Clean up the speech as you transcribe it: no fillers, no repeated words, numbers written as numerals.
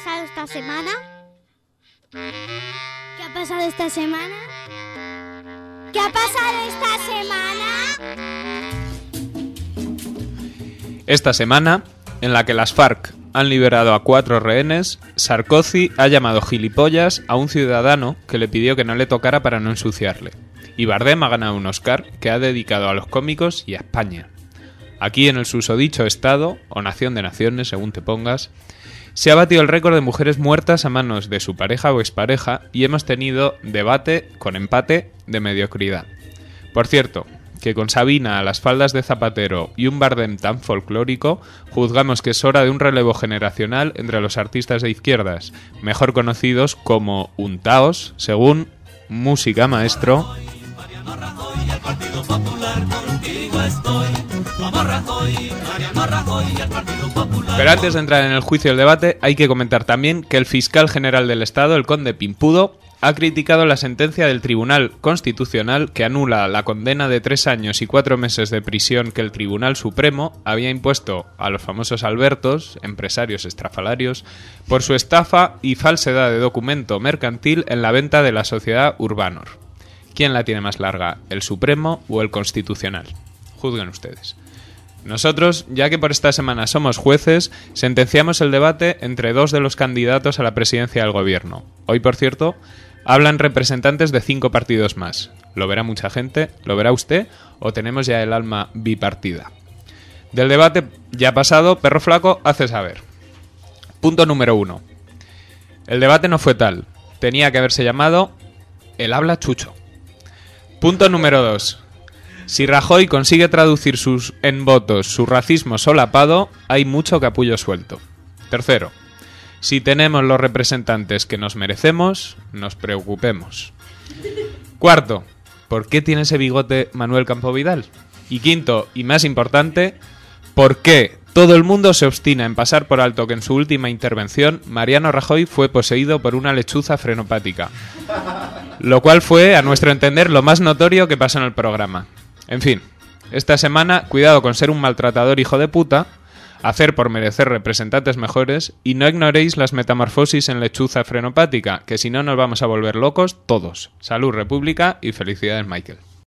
pasado esta semana? ¿Qué ha pasado esta semana? ¿Qué ha pasado esta semana? Esta semana, en la que las FARC han liberado a 4 rehenes, Sarkozy ha llamado gilipollas a un ciudadano que le pidió que no le tocara para no ensuciarle. Y Bardem ha ganado un Oscar que ha dedicado a los cómicos y a España. Aquí en el susodicho estado, o nación de naciones, según te pongas, se ha batido el récord de mujeres muertas a manos de su pareja o expareja y hemos tenido debate con empate de mediocridad. Por cierto, que con Sabina a las faldas de Zapatero y un Bardem tan folclórico, juzgamos que es hora de un relevo generacional entre los artistas de izquierdas, mejor conocidos como untaos, según Música Maestro. Pero antes de entrar en el juicio y el debate, hay que comentar también que el fiscal general del Estado, el conde Pimpudo, ha criticado la sentencia del Tribunal Constitucional que anula la condena de 3 años y 4 meses de prisión que el Tribunal Supremo había impuesto a los famosos Albertos, empresarios estrafalarios, por su estafa y falsedad de documento mercantil en la venta de la sociedad Urbanor. ¿Quién la tiene más larga, el Supremo o el Constitucional? Juzguen ustedes. Nosotros, ya que por esta semana somos jueces, sentenciamos el debate entre 2 de los candidatos a la presidencia del gobierno. Hoy, por cierto, hablan representantes de 5 partidos más. ¿Lo verá mucha gente? ¿Lo verá usted? ¿O tenemos ya el alma bipartida? Del debate ya pasado, Perro Flaco hace saber. Punto número 1. El debate no fue tal. Tenía que haberse llamado El habla Chucho. Punto número 2. Si Rajoy consigue traducir en votos su racismo solapado, hay mucho capullo suelto. Tercero. Si tenemos los representantes que nos merecemos, nos preocupemos. Cuarto, ¿por qué tiene ese bigote Manuel Campo Vidal? Y quinto, y más importante, ¿por qué todo el mundo se obstina en pasar por alto que en su última intervención Mariano Rajoy fue poseído por una lechuza frenopática? Lo cual fue, a nuestro entender, lo más notorio que pasó en el programa. En fin, esta semana, cuidado con ser un maltratador hijo de puta, hacer por merecer representantes mejores y no ignoréis las metamorfosis en lechuza frenopática, que si no nos vamos a volver locos todos. Salud, República y felicidades, Michael.